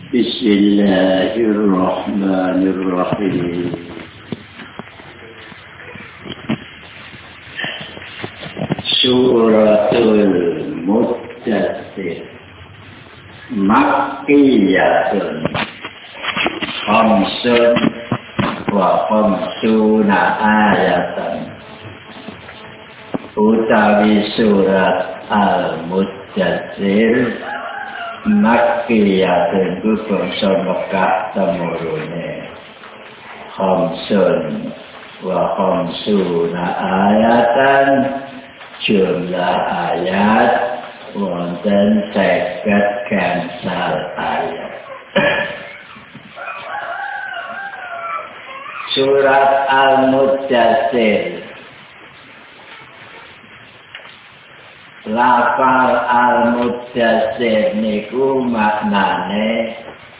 Bismillahirrahmanirrahim. Suratul Muddatsir Makkiyatun Khamsun wa khamsuna ayatan. Utawi surat Al-Muddatsir Makkiyatun bangsa Mekah temurune. Khamsun wa khamsuna ayatan, jumlah ayat wonten 50 gangsal ayat. Surat Al-Muddatsir. Lafal Al-Muddatsir niku maknane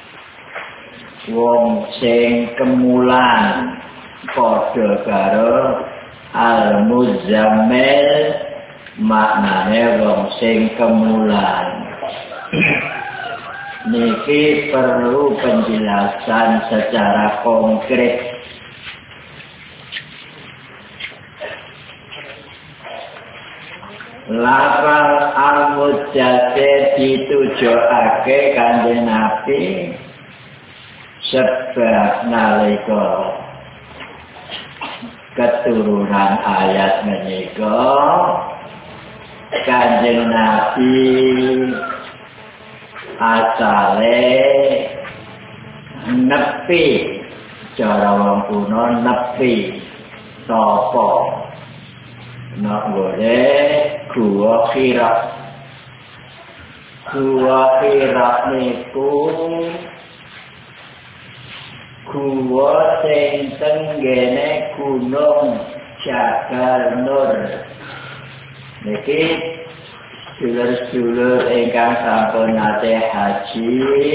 wong sing kemulan, padha karo Al-Muzammil maknane wong sing kemulan. Niki perlu penjelasan secara konkret. Lafal Al-Muddatsir ditujokake Kanjeng Nabi sebab nalika keturunan ayat menika Kanjeng Nabi asale nepi, cara wong kuno nepi sapa nak boleh Gua Hira. Gua Hira niku gua sing tenggene Gunung Jabal Nur. Niki dulur-dulur ingkang sampun nate haji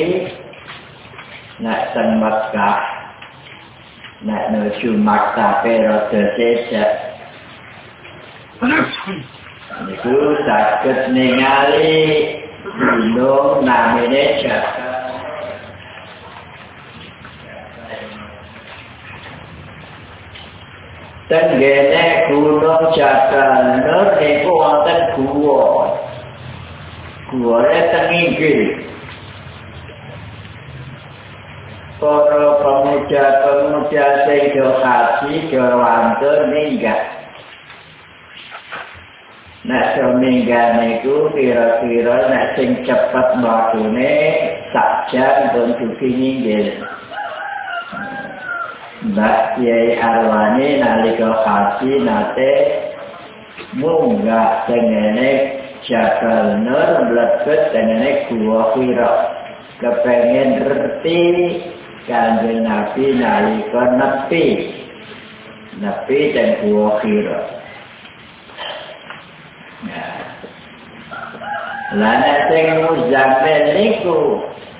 nek teng Mekah nek nuju Makkah rada sesek. Niku saged ningali gunung namine Jabal. Tenggene gunung Jabal Nur niku wonten guwa. Guwane teng inggil. Para pemuda-pemuda sing do haji do wantun minggat. Nek seminggat niku kira-kira nek sing cepet wakune sak jam pun dugi nginggil. Mbak Kiai Arwani nalika haji nate munggah tengene Jabal Nur mlebet tengene Gua Hira. Kepengen ngerti Kanjeng Nabi nalika nepi teng Gua Hira. Lana sing Muzammil niku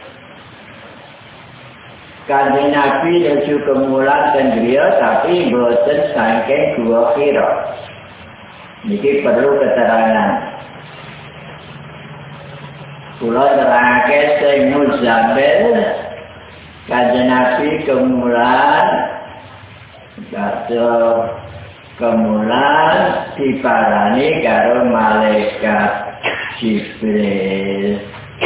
Kanjeng Nabi nuju kemulan ten griya tapi boten saking Gua Hira. Niki perlu keterangan. Kula nerangake sing Muzammil Kanjeng Nabi kemulan karo kemulan diparani karo malaikat Jibril.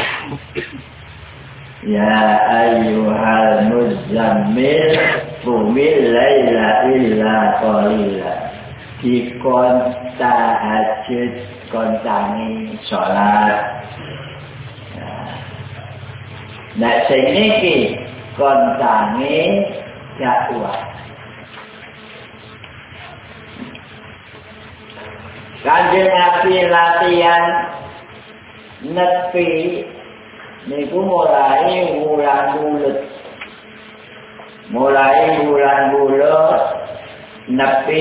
Ya ayyuhal muzammil qumil laila illa qalila. Dikon tahajud kontangi salat. Nek sing niki kontangi dakwah. Kanjeng Nabi latihan nepi niku mulai wulan bulut nepi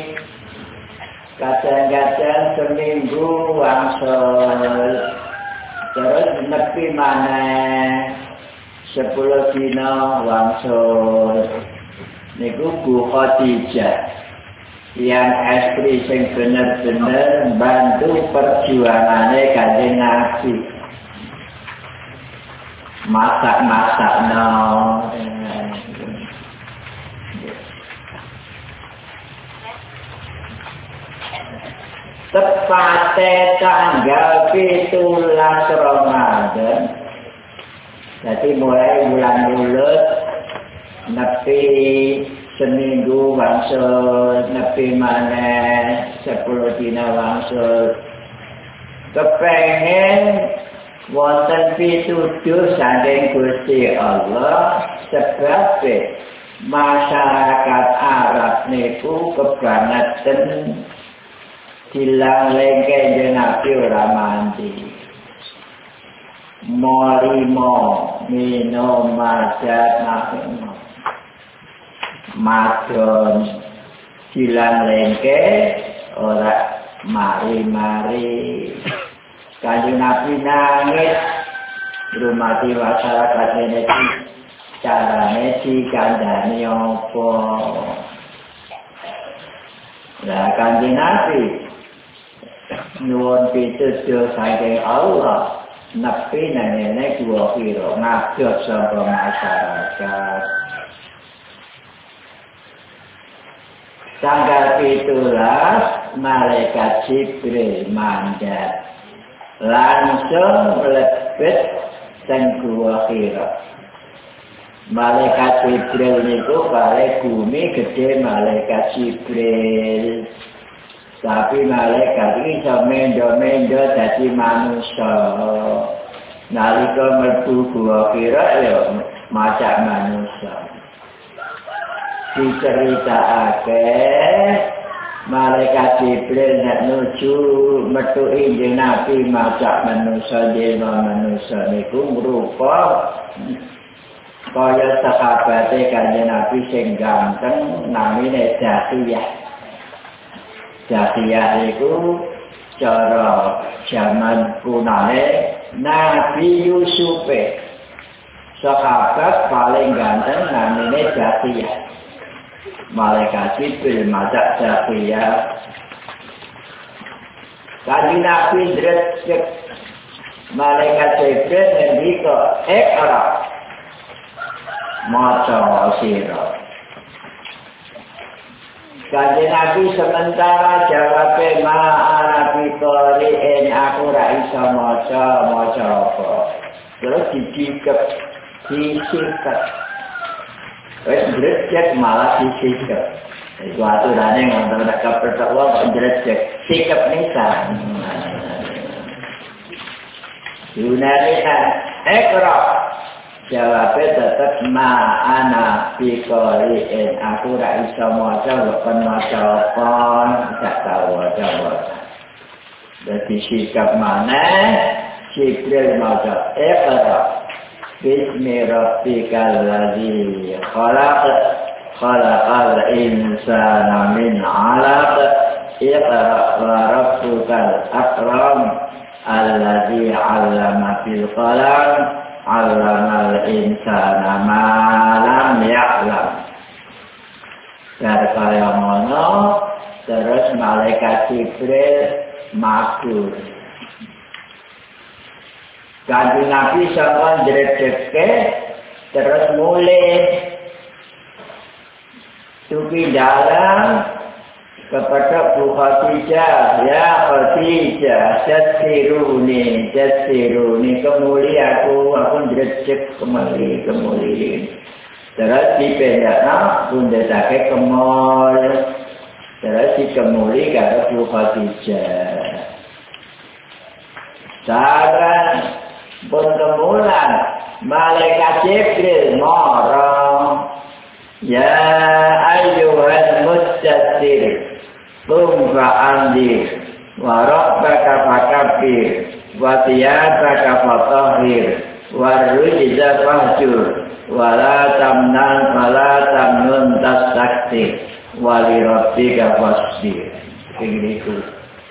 kadang-kadang seminggu wangsul terus nepi maneh 10 dina wangsul niku Bu Khadijah yang istri sing bener-bener bantu perjuangane Kanjeng Nabi. masak-masak no. Tepatnya tanggal 17 Ramadan. Jadi mulai bulan Mulut nepi seminggu wangsul, nepi maneh 10 dina wangsul. Kepengen wonten pituduh saking Gusti Allah sebab masyarakat Arab niku kebangetan dilang lengke Nabi ora mandi. Molimo minum majat nafino madon dilang lengke ora mari-mari. Kanjeng Nabi nangis rumati masyarakat ini carane dikandani apa. Lah Kanjeng Nabi nyuwun pituduh saking Allah nepi nene dua piro ngadot saka masyarakat. Tanggal 17 malaikat Jibril mandat langsung mlebet teng Gua Hira. Malaikat Jibril niku kare bumi gede malaikat Jibril. Tapi malaikat iki iso mendo-mendo dadi manusa. Nalika mlebu Gua Hira ya macak manusa. Diceritakake malaikat Jibril nek nuju metu injil Nabi macak manusa dene manusa niku rupa kaya sahabate Kanjeng Nabi sing ganteng namine Jatiyah. Jatiyah niku cara zaman kunane Nabi Yusuf. Sahabat paling ganteng namine Jatiyah. Malaikat Jibril macak Jatiyah. Kanjeng Nabi ndresek malaikat Jibril ngendika Iqra maca sira. Kanjeng Nabi sementara jawabe ma'arabi qari'in aku ra iso maca apa. Terus dicikep wis ndresek malah dicikep. Iku aturane ngono nek kepercaya kok ndresek sikep nisan. Yunani Iqra jawabe tetep ma'ana biqari'in aku ra iso maca bukan maca apa gak tau waca. Dadi sikap maneh Jibril maca Iqra bismi rabbikal ladzi khalaqal insana min 'alaq Iqra wa rabbukal akram alladzi 'allama bil qalam 'allamal insana ma lam ya'lam. Dari kaya ngono terus malaikat Jibril matur. Kanjeng Nabi sampeyan ndredeke terus mulai tuki dalam kepada Bu Khadijah, ya Khadijah, jasiruni, kemuli aku ndredek kemuli. Terus dipendakna bundetake kemul, terus dikemuli karo Bu Khadijah. Saran pun kemulan malaikat Jibril marah, ya ayyuhal muddatsir qum fa'anzir wa rabbaka fakabbir wa thiyabaka fatahhir wa rujza fahjur wa la tamnun tastakthir wa li rabbika fasbir. Begitu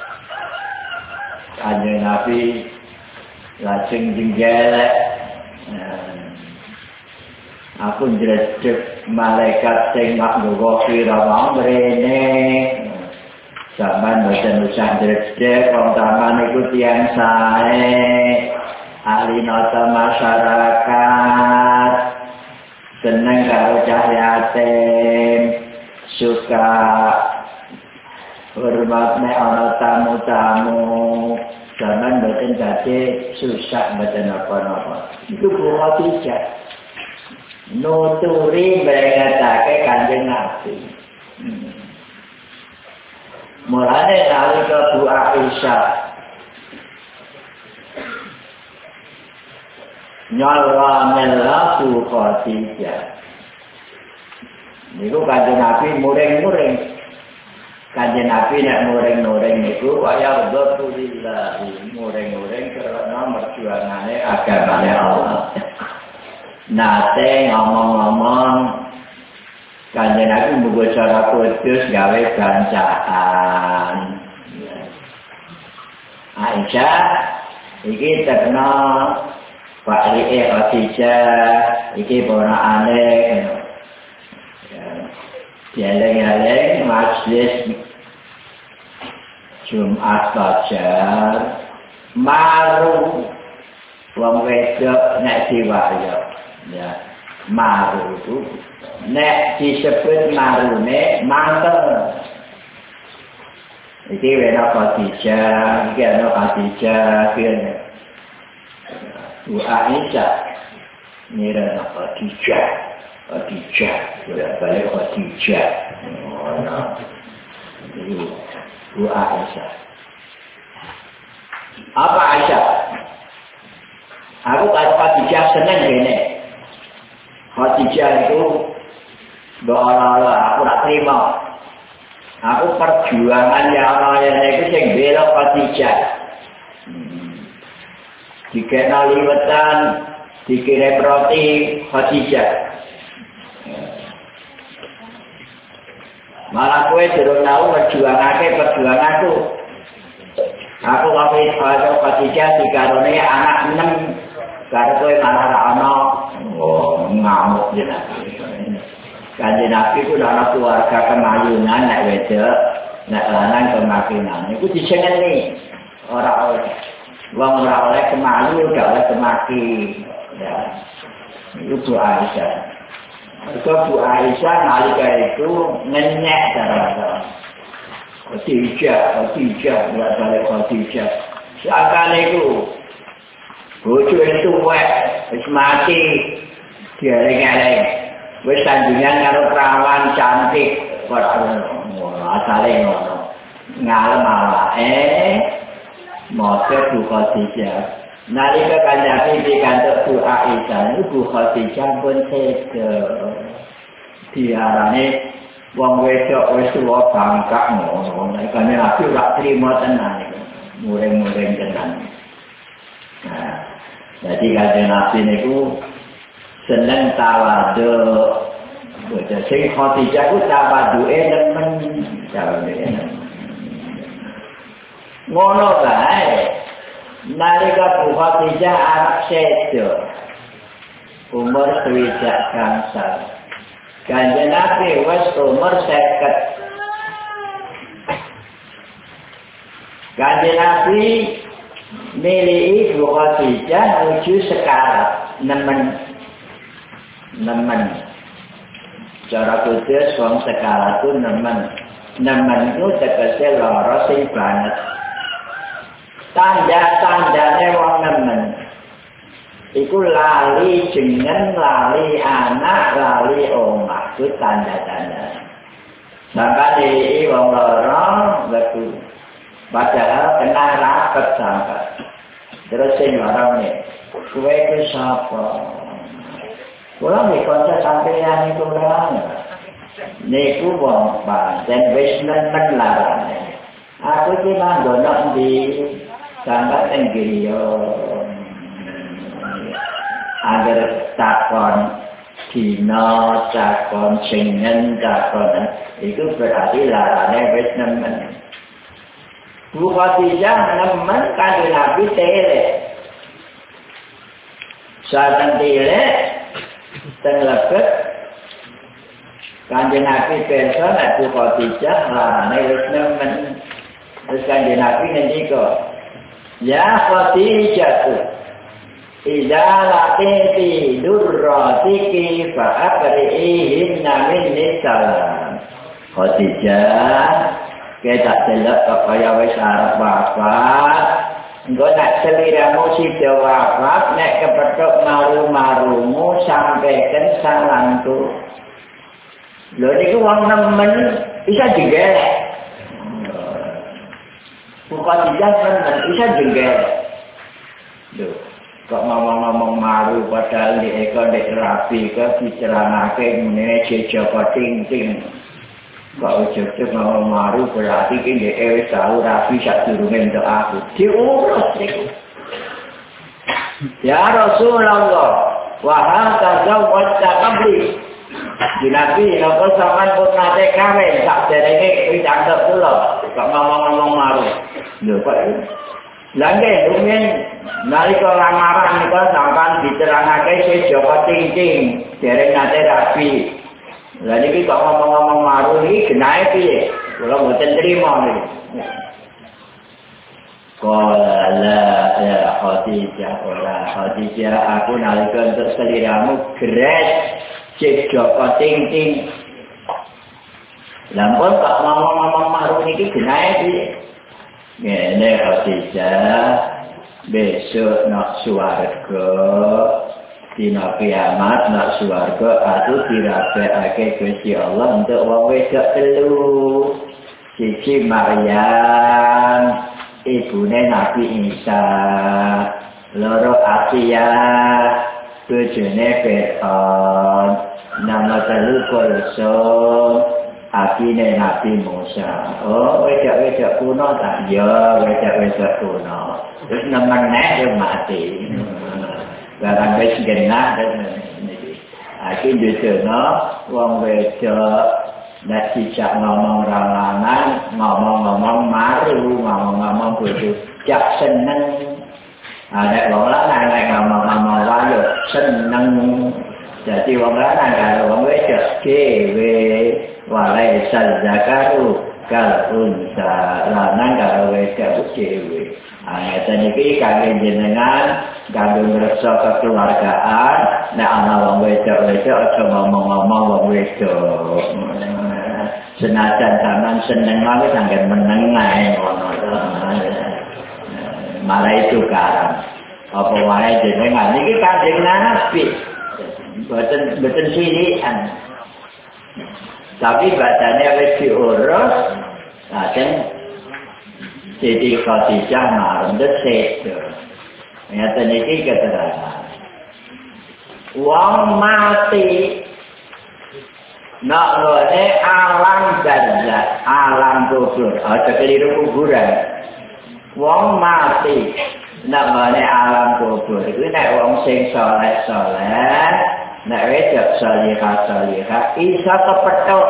Kanjeng Nabi lajeng jenggelek. Aku ndredeg malaikat sing makhluk kira mau mrene. Sampeyan mboten usah ndredeg wong taman iku tiyang sae. ahli nata masyarakat, seneng karo cah yatim, suka hormat nek ana tamu-tamu, zaman mboten badhe susah mboten apa-apa. Itu buah bijak. Nuturi berengatake Kanjeng Nabi. Mulane nalika Bu Aisyah nyala Bu Khadijah. Niku Kanjeng Nabi muring-muring. Kanjeng Nabi nek muring-muring niku kaya Rasulullah, muring-muring karena merjuangane agamane Allah. Nate ngomong-ngomong Kanjeng Nabi mbuka cara kudus gawe bancaan. Aisyah iki terno Pak Rie Khadijah iki ponakane dialeng-aleng majlis Jumat Fajar maru wong wedok nek diwayo ya maru itu nek disebut marune mantel iki wena Khadijah iki ana Khadijah kene Bu Aisyah nira Khadijah balik Khadijah. Bu Aisyah. Apa Aisyah? Aku karo Khadijah seneng gini. Khadijah itu doa-doa aku tak terima. Aku perjuangan yang Allah itu sing bela Khadijah. Dikenali wetan, dikirim roti Khadijah. Malah kowe durung tau perjuanganku. Aku waktu itu Khadijah dikarone anak 6, karo kowe malah ra ono. Oh, ngamuk jeneng. Kanjeng Nabi ku ana keluarga kemayunan nek wedok, nek lanang kemakinan. Iku disengeni. Ora oleh. Wong ora oleh kemayu, gak oleh kemaki. Ya. Itu Bu Aisyah. Bu Aisyah nalika itu ngenyek cara-cara. Khadijah, buat balik Khadijah. Seakan itu, bojo itu wis mati, dieleng-eleng. Wis tandingan karo perawan cantik, asale ngono. Ngalem awake, motor Bu Khadijah. Nalika Kanjeng dikantuk Bu Aisyah, Bu Khadijah pun seda. Diarane wong wedok wis tuwa bangkak ngono. Nek Kanjeng Nabi ora trima tenan iki. Muring-muring tenan. Nah, jadi Kanjeng Nabi niku seneng tawadhu. Boten sing Khadijah ku tawadhuke nemen jare. Ngono kae. Nalika Bu Khadijah anak sedo. Umur 3 gangsal. Kanjeng Nabi wis umur 50. Kanjeng Nabi milih Bu Khadijah nuju sekarat nemen. Cara kudus wong sekarat itu nemen. Nemen itu tegese lara sing banget. Tanda-tandane wong nemen. Iku lali jeneng, lali anak, lali omah. Itu tanda-tanda. Sampai di wong lorong, betul. Padahal kena rapet sampai. Terus sing lorong nih, kue ke sapa? Kula nek kanca sampeyan iku ora. Niku wong pancen wis nemen larane. Aku iki manggon ndi sampe teng griya. Agar takon dina, takon jeneng, takon itu berarti larane wis nemen. Bu Khadijah nemen Kanjeng Nabi telek. Saben telek tenglebet Kanjeng Nabi pirsa nek Bu Khadijah larane wis nemen. Terus Kanjeng Nabi ngendika, "Ya Khadijah, Idalati durratiki fa'abri'ihinna minni salam. Khadijah, kita celak kaya wis arep wafat. Engko nak seliramu sida wafat, nek kepethuk maru-marumu sampaikan salamku. Lho niku wong nemen bisa digelek. Khadijah nemen bisa digelek. Lho kok ngomong-ngomong maru padahal di eko dek rapi ke diceramake ngene Joko ting-ting kok ujug-ujug ngomong maru berarti ki dek wis tau rapi sak durunge entuk aku diurus niku ya Rasulullah wa hal tazawwaj qabli Nabi napa sampean pun nate kawin sak derenge wis anggap kula kok ngomong-ngomong maru lho kok Langge rumen nalika lamaran nika sampean diterangake Joko ting-ting dereng nate rapi. Lah niki kok ngomong-ngomong maru iki genahe piye? Kula mboten trima niki. Qala ya Khadijah aku nalika untuk seliramu gres Joko ting-ting. Lampun kok ngomong-ngomong maru niki genahe piye? Ngene Khadijah besok nak swarga dina kiamat nak swarga aku dirabekake Gusti Allah untuk wong wedok telu siji Maryam ibune Nabi Isa loro Asia bojone Fir'aun nama telu Kulsum Abine Nabi Musa. Oh, wedok-wedok kuno tak? Ya, wedok-wedok kuno. Terus nemenek yang mati. Barang wis genah niki. Iki ndudono wong wedok nek dijak ngomong ranganan, ngomong-ngomong maru, ngomong-ngomong bojo, jak seneng. Nek wong lanang nek ngomong-ngomong wayo seneng. Jadi wong lanang karo wong wedok dhewe walaisal zakaru kal unsa lanang karo wedok dhewe. Ngeten iki kangge jenengan kangge ngreksa kekeluargaan nek ana wong wedok-wedok aja ngomong-ngomong wong wedok. Senajan sampean seneng wae sangen meneng ae ngono to. Malah itu karam. Apa wae jenengan iki Kanjeng Nabi. Boten sirikan. Tapi badannya wis diurus, lajeng Siti Khadijah marundhet sedo. Ngeten iki keterangan. Wong mati nak ngene alam barzakh, alam kubur, aja keliru kuburan. Wong mati nak ngene alam kubur iku nek wong sing saleh-saleh nek wedok salihah isa kepethuk.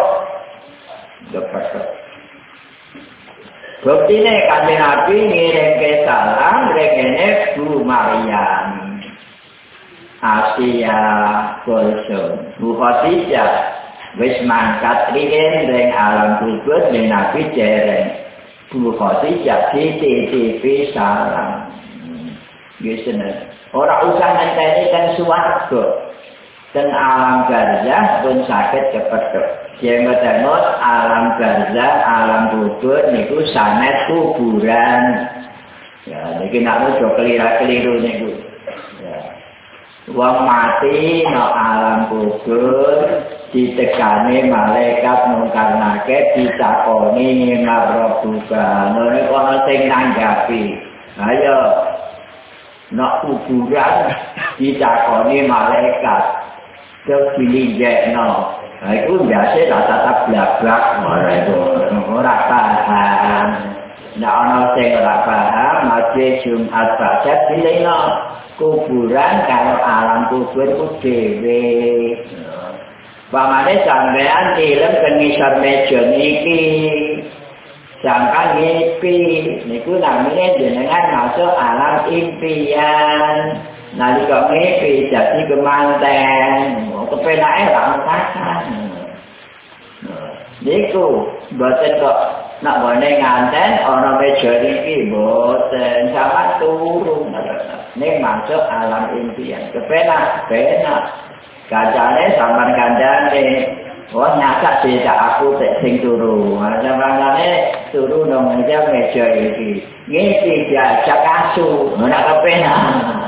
Buktine Kanjeng Nabi ngirimke salam regene Bu Maryam. Asia Kulsum. Bu Khadijah wis mangkat riyen ring alam kubur ning Nabi dereng. Bu Khadijah dititipi salam. Gisene. Ora usah ngenteni teng swarga. Dan alam barzakh pun sakit kepethuk. Yen ngoten alam barzakh, alam kubur niku sanes kuburan. Ya, niki nek ojo keliru niku. Ya. Wong mati nang alam kubur ditekani malaikat mungkarnake ditakoni marbuka. Ngono ana sing nanggapi. Ayo nak kuburan ditakoni malaikat. Terus dilinjekno. Nah itu biasa rata-rata blak-blak ora paham. Nek ana sing ora paham, mati Jumat saja dileno kuburan karo alam kubur ku dhewe. Pamane sampean ilem teng ngisor meja niki. Sangka ngipi niku namine jenengan masuk alam impian. Nalika ngipi dadi kemanten. Kepenake ra mekasan. Niku mboten kok nak boleh nganten ana meja iki mboten sampean turun ning masuk alam impian kepenak kancane sampean kandhane wah nyasak tidak aku sing turu sampeane turu nang meja iki ngisi diajak asu ora kepenak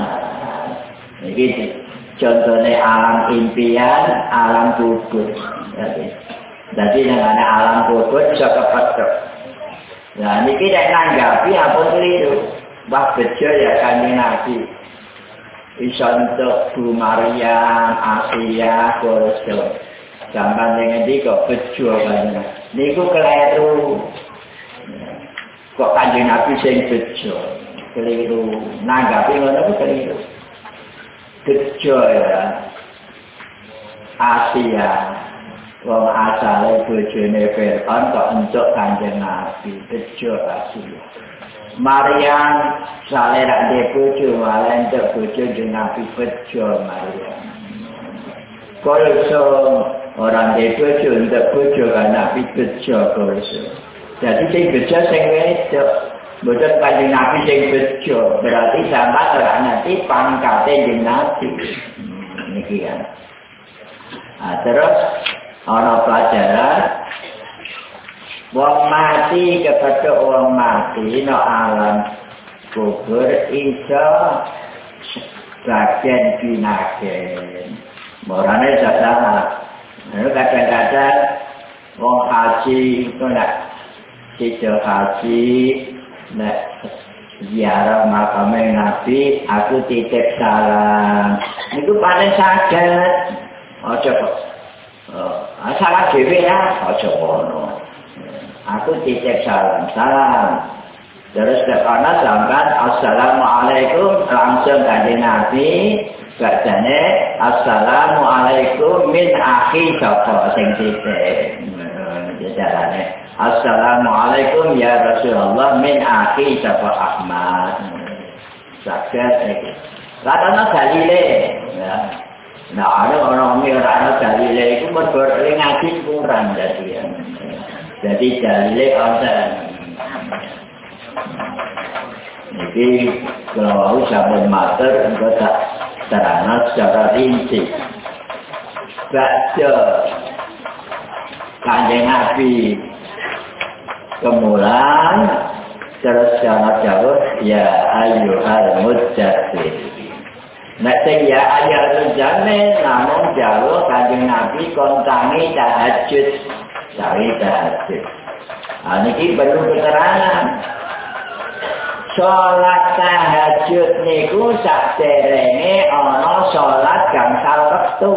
iki contohnya alam impian alam kubur jadi dengan alam kubur bisa kepetok nah ini kita nanggapi apa keliru wah bejo ya Kanjeng Nabi bisa untuk Bu Maryam, Asia, Korso sampai dengan ini kok bejo banyak ini kok keliru kok Kanjeng Nabi sing bejo keliru nanggapi ngono keliru bejo ya Asia wong asale bojone Fir'aun kok entuk Kanjeng Nabi bejo Asia Maryam sale rak de bojo malah entuk bojo Nabi bejo Maryam Korso orang de bojo entuk bojo kan Nabi bejo Korso jadi sing bejo sing wedok boten Kanjeng Nabi sing bejo berarti sampeyan ora nanti pangkate Kanjeng Nabi niki ya terus ana pelajaran wong mati kepada wong mati no alam kubur iso bagian binaken morane salah kadang-kadang wong haji itu nak sido haji nak ziarah makam Nabi aku titip salam niku paling saged aja kok salah dhewe ya aja ngono aku titip salam terus dekana sampean assalamualaikum langsung Kanjeng Nabi bacane assalamualaikum min akhi sapa sing titip jarane assalamualaikum ya Rasulullah min akhi sapa Ahmad saged iki latana dalile ya nah ada orang ora dalile iku mergo ngaji kurang jadi dalile wonten iki kalau saben mater engko tak terangno secara rinci baca Kanjeng Nabi kemulan terus sangat jauh ya ayyuhal muddatsir nek sing ya ayyuhal jamin namun jauh Kanjeng Nabi kontangi tahajud cari tahajud niki perlu keterangan salat tahajud niku saderenge ana salat gangsal wektu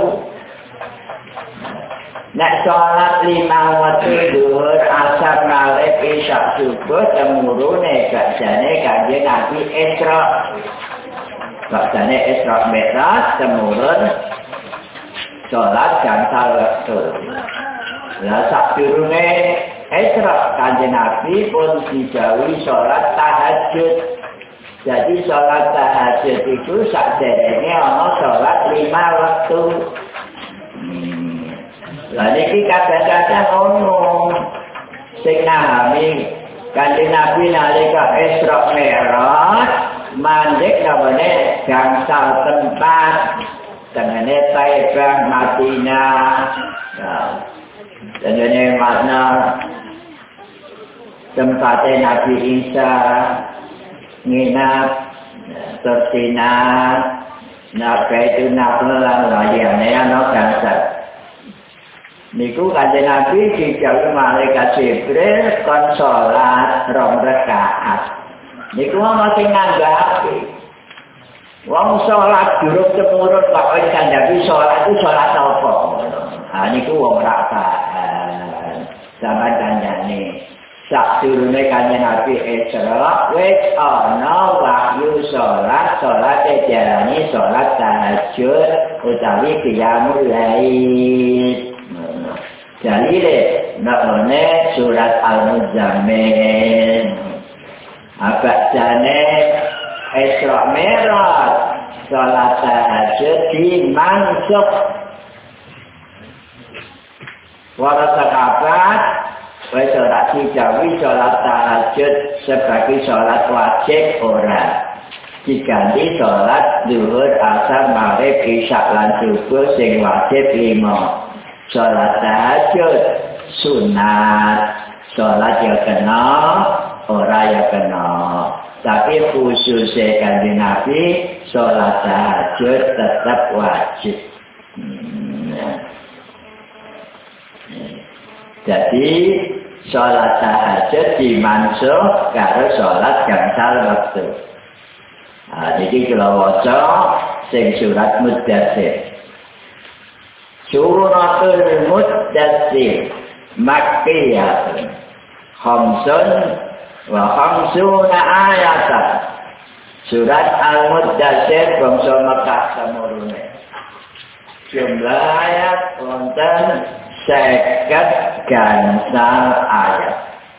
nek salat 5 waktu zuhur asar maghrib isya subuh temurune bacane Kanjeng Nabi Isra bacane Isra Mi'raj temurun salat gangsal wektu lah sakdurunge Isra Kanjeng Nabi pun dijauhi salat tahajud jadi salat tahajud itu saderenge ana salat 5 waktu lah niki kadang-kadang ono sing nami Kanjeng Nabi nalika Isra Mi'raj mandek namane gangsal tempat tengene Taibah Madinah tengene makna tempatnya Nabi Isa nginap tersinar Nabi itu nabelang layane ana gangsal niku Kanjeng Nabi dijauhi malaikat Jibril kon salat 2 rakaat niku ana sing nanggapi wong salat durung temurun kok kandhani salat itu salat apa niku wong ra paham sampeyan kandhane sakdurunge Kanjeng Nabi Isra wis ana wahyu salat diarani salat tahajud utawi qiyamul lail dalile namane surat Al-Muzammil abadane Isra Mi'raj salat tahajud dimansuk para sahabat sholat hijawi, sholat tahajud sebagai sholat wajib orang. Diganti sholat zuhur, asar, maghrib, isya lan subuh sing wajib 5. Sholat tahajud sunat, sholat ya kena, ora ya kena. Tapi khususnya Kanjeng Nabi sholat tahajud tetap wajib. Jadi sholat tahajud dimansuh karo sholat gangsal waktu. Jadi kalau waca sing surat Muddatsir. Suratul Muddatsir Makkiyah. Khamsun wa khamsuna ayatan. Surat Al-Muddatsir bangsa Makkah samurune. Jumlah ayat wonten 50 gangsal ayat.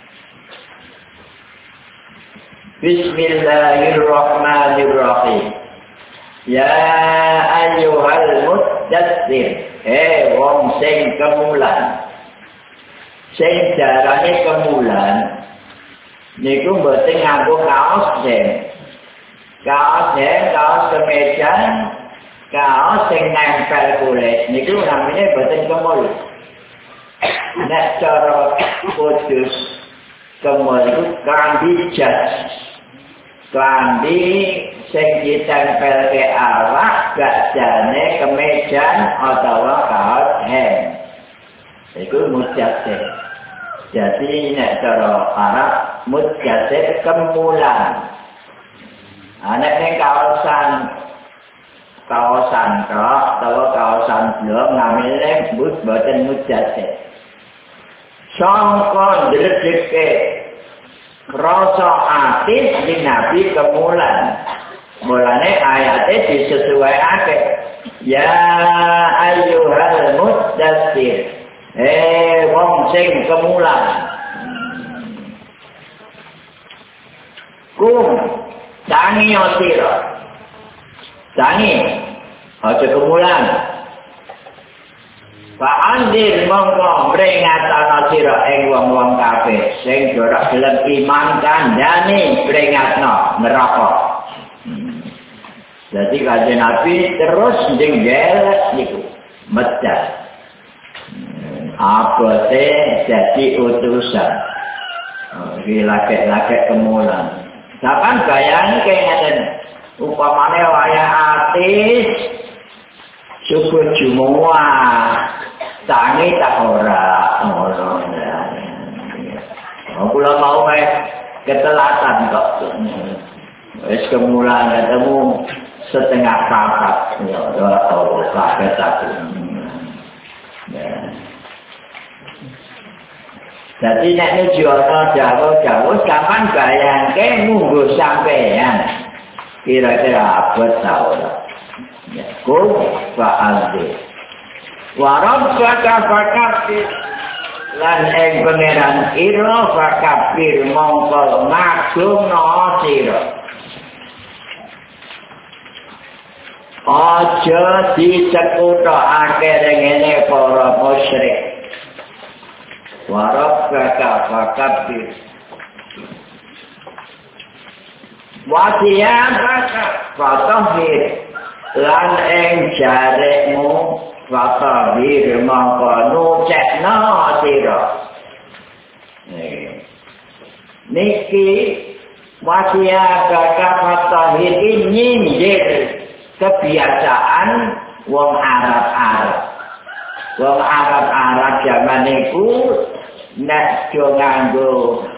Bismillahirrahmanirrahim. Ya ayyuhal muddatsir, wong sing kemulan. Sing jarane kemulan niku mboten nganggo kaos jeng. Kaos jeng, kaos kemeja, kaos sing nempel kulit niku namanya mboten kemul. Nek cara kudus kemul itu klambi jas. Klambi sing ditempel ke awak gak jane kemeja atau kaos hem. Iku muddatsir. Jadi nek cara Arab muddatsir kemulan. Nek ning kaosan kok atau kaosan blok namine boten muddatsir. Sangka ndredeke rasa atis di Nabi kemulan. Mulane ayate disesuaiake. Ya ayyuhal muddatsir. Wong sing kemulan. Kum tangi sira. Tangi aja kemulan. Pak Andir mongko peringatana sira ing wong-wong kafir sing ora gelem iman kandhane peringatno neraka. Jadi Kanjeng Nabi terus njengel niku medhas. Abote jadi utusan. Iki lagek-lagek kemulan. Sampeyan bayangke ngeten. Upamane wayah atis subuh Jumat. Tangi tak ora ngono. Kula mau ketelatan kok. Wis kemulan ketemu setengah 4 ya ora tau kaget aku. Jadi nek nuju ana jauh-jauh sampean bayangke munggo sampean. Kira-kira abot ta ora. Ya, kok fa'alde. Wa rabbaka fakabbir lan ing pangeran ira fakabbir mongko ngagungno sira. Aja dicekutake ngene para musyrik. Wa rabbaka fakabbir wa thiyabaka fatahhir lan ing jarekmu fatahhir mongko nucekno sira. Niki wa thiyabaka fatahhir iki nyindir kebiasaan wong Arab-Arab. Wong Arab-Arab zaman iku nek do nganggo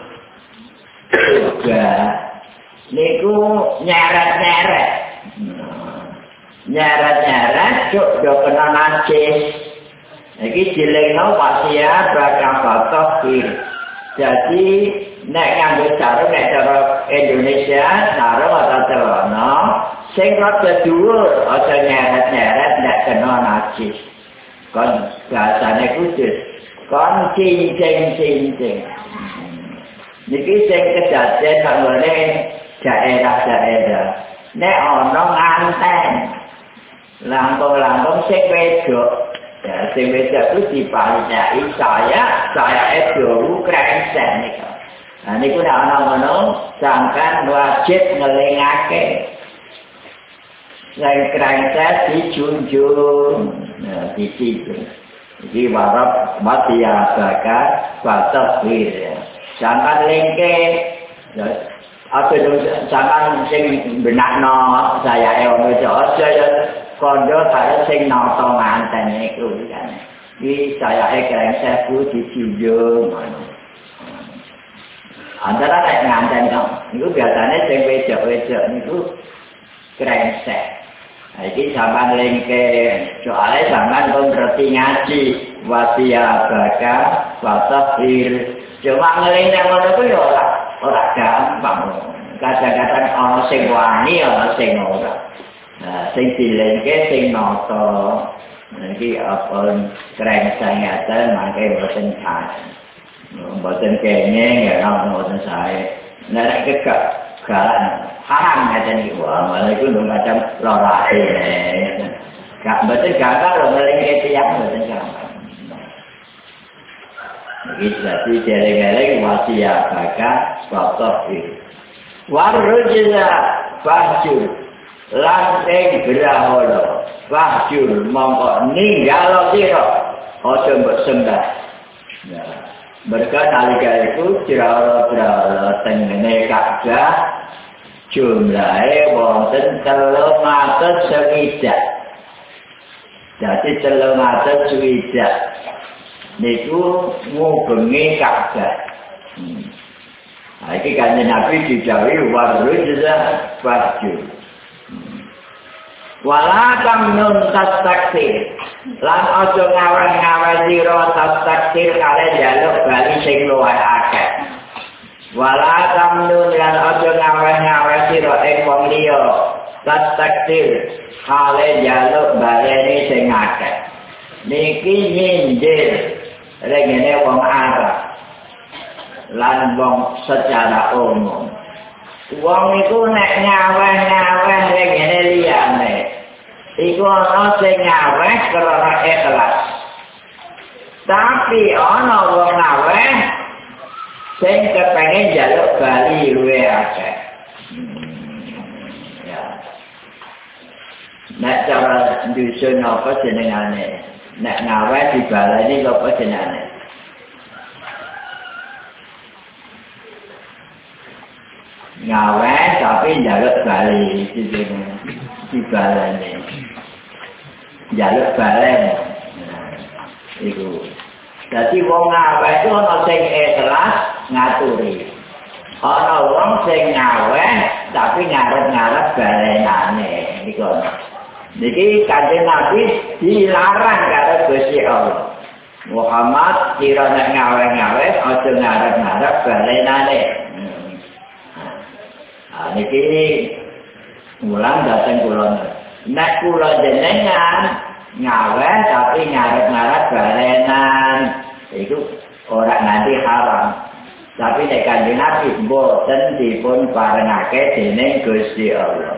juga niku nyeret-nyeret. Nyeret-nyeret cuk do kena najis. Iki dilengno wasiat bakal fatahhir. Jadi nek nganggo sarung nek cara Indonesia sarung atau celana sing rada dhuwur aja nyeret-nyeret nek kena najis. Kon bahasane kudus. Kon cincing-cincing. Niki sing kedaden sanggone daerah-daerah. Nek ana nganten. Langkung-langkung sing wedok Ya, sing wedok itu diparingi saya dulu krengsen niku. Nah niku nek ana ngono sampean wajib ngelingake. Sing krengsen dijunjung, nah dijunjung. Iki warap mati asaka fatahir. Sampean lingke apa itu sampean sing benakno saya ono aja ya kondo saya sing nata manten iku kan. Iki saya krengsen dijunjung ngono. Antara nek nganten kok niku biasane sing wedok-wedok niku krengsen. Iki sampean lengke soalnya sampean kon ngerti ngaji wasiya baka fatahir. Cuma ngelingke ngono kuwi ora gampang. Kadang-kadang ana sing wani ana sing ora. Nah, sing dilengke sing nata. Iki apa krengsen ngaten mangke boten kan. Boten kenging ya ngoten sae. Nek galan haram ngaten iki malah iku macam lorate. Gak betul gagal lho ngelingke tiyang boten gampang. Iki dadi dereng-dereng wasiat baka fatahir. Warujza fahjur lan sing grahana fahjur mongko ninggalo sira aja mbok sembah. Nah, mereka nalika itu kira-kira tengene Ka'bah jumlahe wonten 360. Dadi 360 niku ngubengi Ka'bah. Nah, iki Kanjeng Nabi didhawuhi warujza fahjur. Wala tamnun tastakthir. Lan aja ngaweh-ngaweh sira tastakthir kale njaluk bali sing luwih akeh. Wala tamnun lan aja ngaweh-ngaweh sira ing wong liya tastakthir kale njaluk baleni sing akeh. Niki nyindir regene wong Arab. Lan wong secara umum. Wong iku nek nyaweh-nyaweh regene liyane. Iku ana sing nyaweh krana ikhlas. Tapi ana wong nyaweh sing kepengin njaluk bali luwih akeh. Ya. Nek cara dusun apa jenengane? Nek nyaweh dibaleni apa jenengane? Ngaweh tapi njaluk bali dibaleni. Njaluk balen. Iku. Dadi wong ngaweh itu ana sing ikhlas ngaturi. Ana wong sing ngaweh tapi ngarep-ngarep balenane. Niki Kanjeng Nabi dilarang karo Gusti Allah. Muhammad kira nek ngaweh-ngaweh aja ngarep-ngarep balenane. Niki mulang dateng kula. Nek kula jenengan ngaweh tapi ngarep-ngarep balenan, itu ora nanti haram. Tapi nek Kanjeng Nabi boten dipun parengake dening Gusti Allah.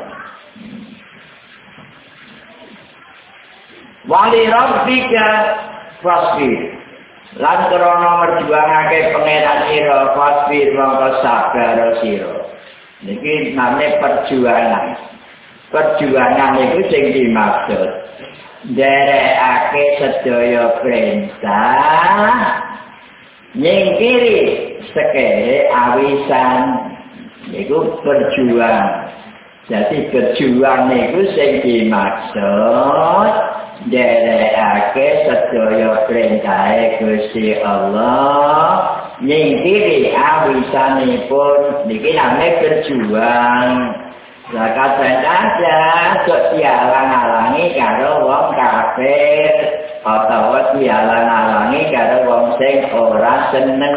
Wali rabbika fasbir. Lan krana merjuangake pangeran sira fasbir mongko sabar sira. Niki namanya perjuangan. Perjuangan itu sing dimaksud nderekake sedaya perintah, nyingkiri sekele awisan. Niku berjuang. Jadi berjuang niku sing dimaksud nderekake sedaya perintah Gusti Allah. Nyingkiri awisanipun niki namanya berjuang. Lah kadang-kadang kok dialang-alangi karo wong kafir utawa dialang-alangi karo wong sing ora seneng.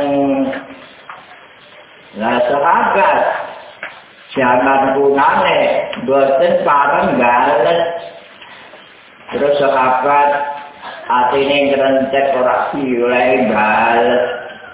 Lah sahabat zaman punane boten pareng bales. Terus sahabat atine ngrentek ora dioleh bales.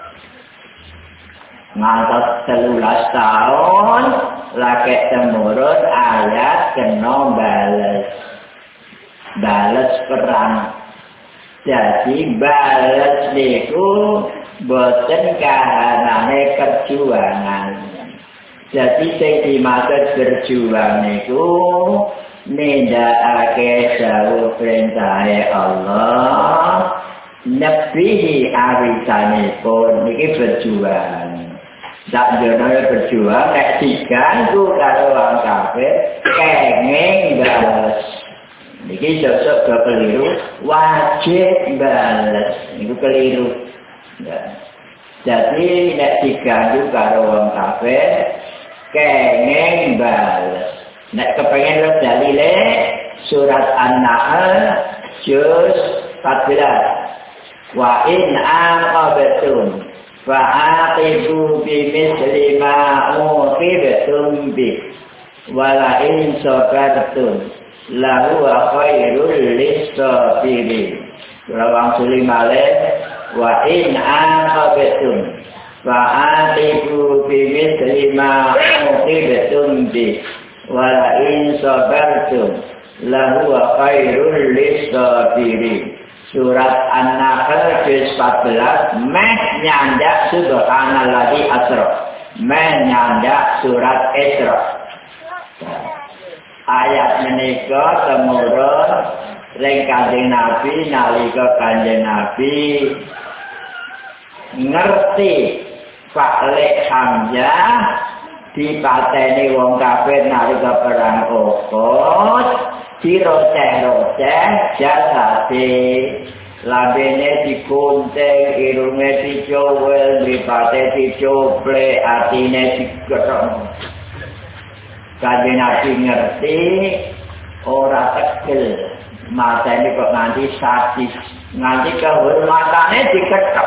Ngantos 13 tahun lagi temurun ayat kena bales perang. Jadi balas niku boten kahanane perjuangan. Jadi sing dimaksud berjuang niku nindakake dawuh perintahe Allah, nebihi awisanipun niki berjuang. Sak jenenge berjuang nek diganggu karo wong kafir kenging balas. Niki sosok keliru, wajib balas. Niku keliru. Ya. Jadi nek diganggu karo wong kafir kenging balas. Nek kepengen lo dalile surat An-Nahl juz 14. Wa in aqabtum fa'aqibu bimithli ma uqibtum bi wa la in sabartum lahu khairul lis-sabirin. Rawang sulimale wa in aqabtum fa'aqibu bimithli ma uqibtum bi wa la in sabartum lahu khairul lis-sabirin. Surat An-Nahl juz 14 meh nyandak subhanalladzi asra. Meh nyandak surat Isra. Ayat menika temurun ring Kanjeng Nabi nalika Kanjeng Nabi ngerti Pak Hamzah dipateni wong kafir nalika perang Uhud. Diroceh-roceh jasade, lambene digunting, irunge dicowel, mripate dicople, atine digethok. Kanjeng Nabi ngerti ora tegel, matane kok nganti sadis, nganti kehormatane dikethok.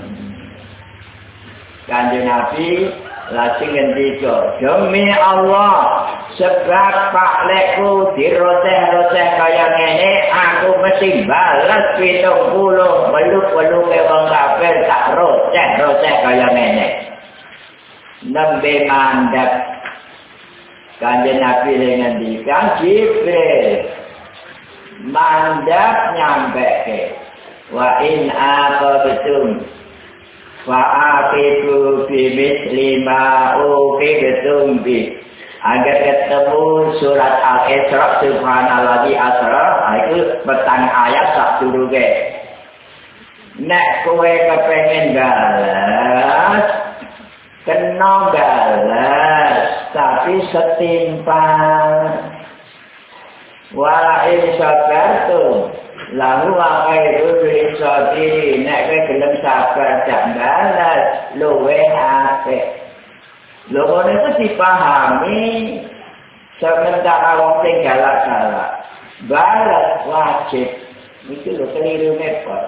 Kanjeng Nabi lajeng ngendika, demi Allah, sebab Pak Lekku diroceh-roceh kaya ngene, aku mesti balas 70 weluk-weluke wong kafir tak roceh-roceh kaya ngene. Nembe mandhap Kanjeng Nabi ngendikan Jibril mandhap nyampeke wa in aqabtum fa'aqibu bimithli ma uqibtum bi. Agar ketemu surat Al-Isra subhanalladzi asra, itu petang ayat sak durunge. Nek kowe kepengin balas, kena balas, tapi setimpal. Wala in sabartum lahu khairul lisabirin. Nek kowe gelem sabar jak balas, luwih apik. Lho itu dipahami sementara wong sing galak-galak. Balas wajib. Itu lho keliru nepot.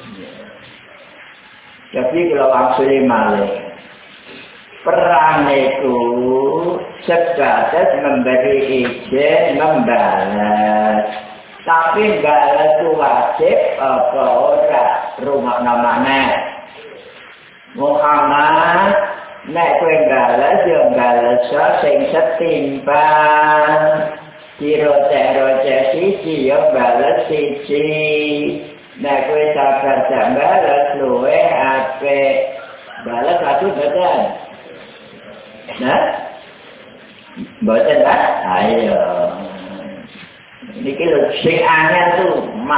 Jadi kalau maksudnya malih. Perang itu sebatas memberi izin membalas. Tapi balas itu wajib apa ora? Rumah namanya Muhammad nek kowe balas yo balas sing setimpal. Diroceh-roceh siji yo balas siji. Nek kowe sabar balas luwe apik. Balas satu badan. Nah? Boten kan? Ayo. Niki lho sing angel tuh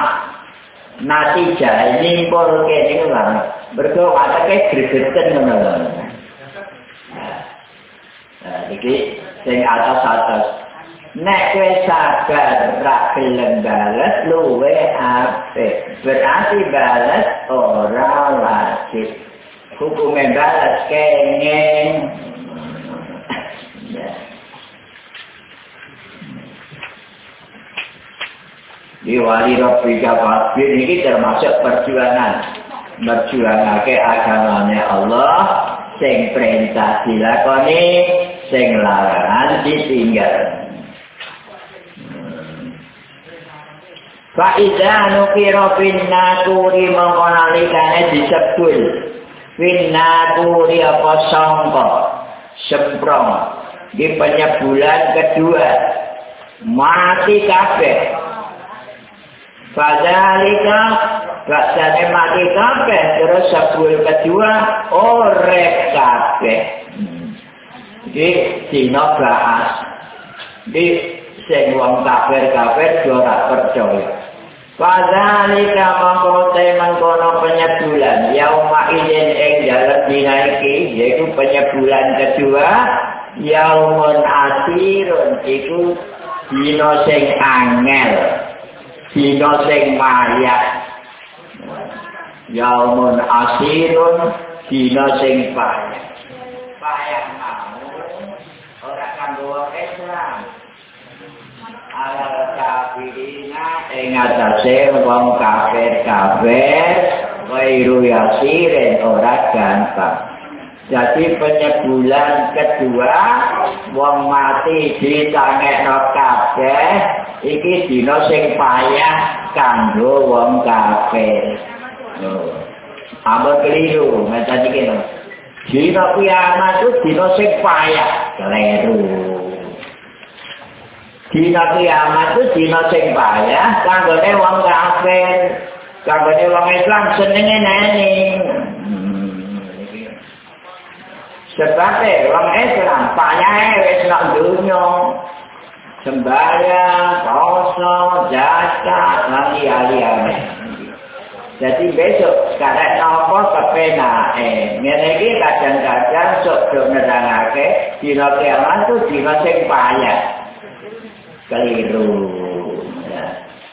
natijah ini pol kene lho. Mergo watake gregeten ngono lho. Iki sing atas-atas. Nek kowe sabar ra gelem balas luwe apik. Berarti balas ora wajib. Hukume balas kenging. Di wali Rabbika Fadbir ini termasuk perjuangan. Berjuangake agamane Allah, sing perintah dilakoni, sing larangan ditinggal. Fa'idha nukira finnaturi mengkonalikane disebul. Finnaturi apa sangka, semprong. Di penyebulan kedua, mati kabeh. Fadzalika baksane mati kabeh terus sebul kedua orek kabeh. Iki dina bahas. Di sing wong kafir ora percaya. Fadzalika mangkono penyebulan yauma idzin ing dalem dina iki yaiku penyebulan kedua yaumun asirun iku dina sing angel. Dina sing payah. Yaumun asirun dina sing payah. Payah mau ora kanggo wong Islam. Alal kafirina ing atase wong kafir wairu yasirin ora gampang. Jadi penyebulan kedua wong mati ditangekno kabeh iki dina sing payah kanggo wong kafir. Ampun keliru macam iki lho. Dina kiamat itu dina sing payah keliru. Dina kiamat itu dina sing payah kanggone wong kafir, kanggone wong Islam senenge nene. Sebab wong Islam payahe wis nang donya. Sembahyang, puasa, zakat, lan liyane. Jadi besok karek napa kepenake. Ngene iki kadang-kadang sok do nerangake dina kiamat itu dina sing payah. Keliru. Ya.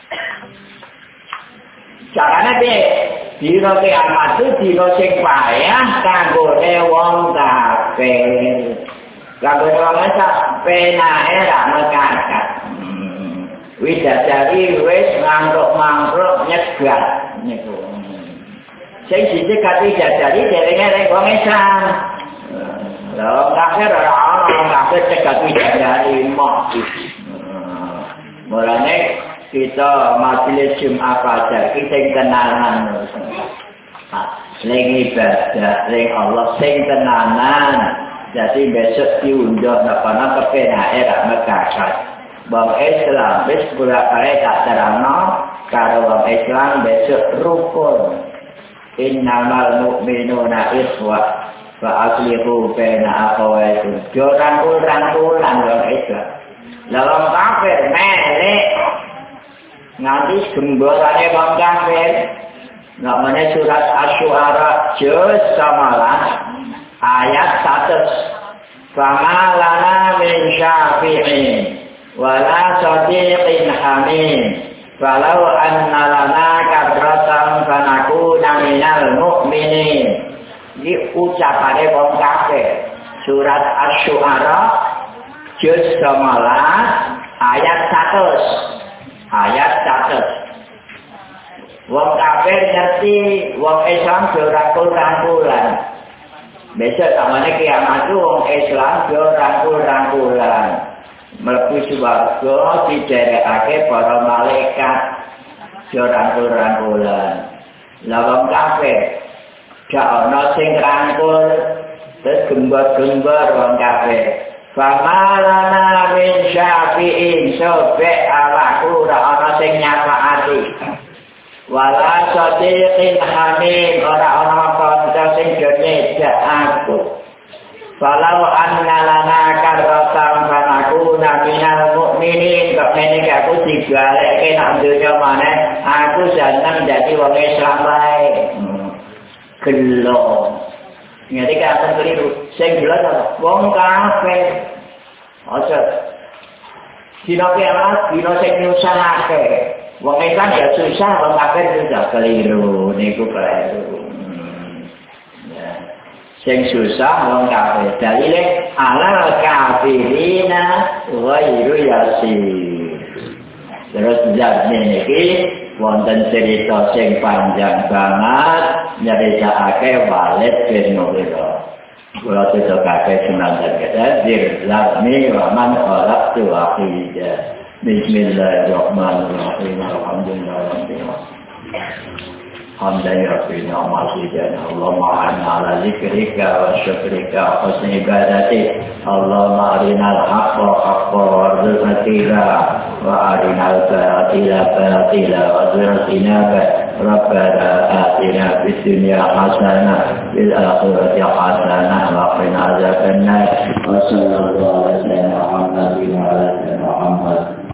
Carane piye? Dina kiamat itu dina sing payah kanggone wong kafir. Kanggone wong penake ra mekakat. Widadari wis ngantuk-mangruk nyegat niku. Sing sithik kate jajari derenge rek wong Islam. Lha kafir ora ana kafir cegat widadari mok. Mulane kita majelis Jumat Fajar iki sing tenanan. Sing ibadah ring Allah sing tenanan. Jadi besok diunduh napa kepenake ra mekakat. Wong Islam wis bolak-balik tak terangno karo wong Islam besok rukun. Innamal mu'minuna ikhwah fa aslihu baina akhawaykum. Rangkul-rangkulan wong Islam. Lah wong kafir melek nganti gembolane wong kafir. Namanya surat Asy-Syu'ara juz 19 ayat 100. Fama lana min syafi'in wala sadiqin hamim walau anna lana kadratan fanakuna minal mu'minin. Ini ucapane wong kafir. Surat Asy-Syu'ara juz 19 ayat 100. Ayat 100. Wong kafir ngerti wong Islam rangkul-rangkulan. Besok namanya kiamat itu wong Islam rangkul-rangkulan. Mlebu swarga diderekake para malaikat rangkul-rangkulan. Lah wong kafir gak ana sing rangkul terus gembar-gembar wong kafir. Famalana min syafi'in sobe awakku ora ana sing nyafaati. Wala sadiqin hamim ora ana kanca sing nyedhak aku. Walau anna lana karratan fanakuna minal mu'minin. Kok ngene iki aku digalekke nang donya maneh aku seneng dadi wong Islam wae. Gelo. Ngene iki akan keliru. Sing jelas wong kafir. Aja. Dina kiamat dina sing nyusahake. Wong Islam ya susah, wong kafir juga keliru. Niku keliru. Sing susah wong kafir. Dalile alal kafirina ghairu yasir. Terus jane iki wonten cerita sing panjang banget nyeritake Walid bin Mughirah. Kula cocokake sunatan kedir lakni wa man khalaqtu wahida. Bismillahirrahmanirrahim. Alhamdulillah. Hamdan rabbina masjidana Allahumma anna ala zikrika wa syukrika wa husni ibadatik. Allahumma arinal haqqa haqqa warzuqna wa arinal باطلا باطلا وزرقنا ربنا آتنا في الدنيا حسنة في الآخرة حسنة وقنا عذاب النار وصلى الله على سيدنا محمد وعلى آله محمد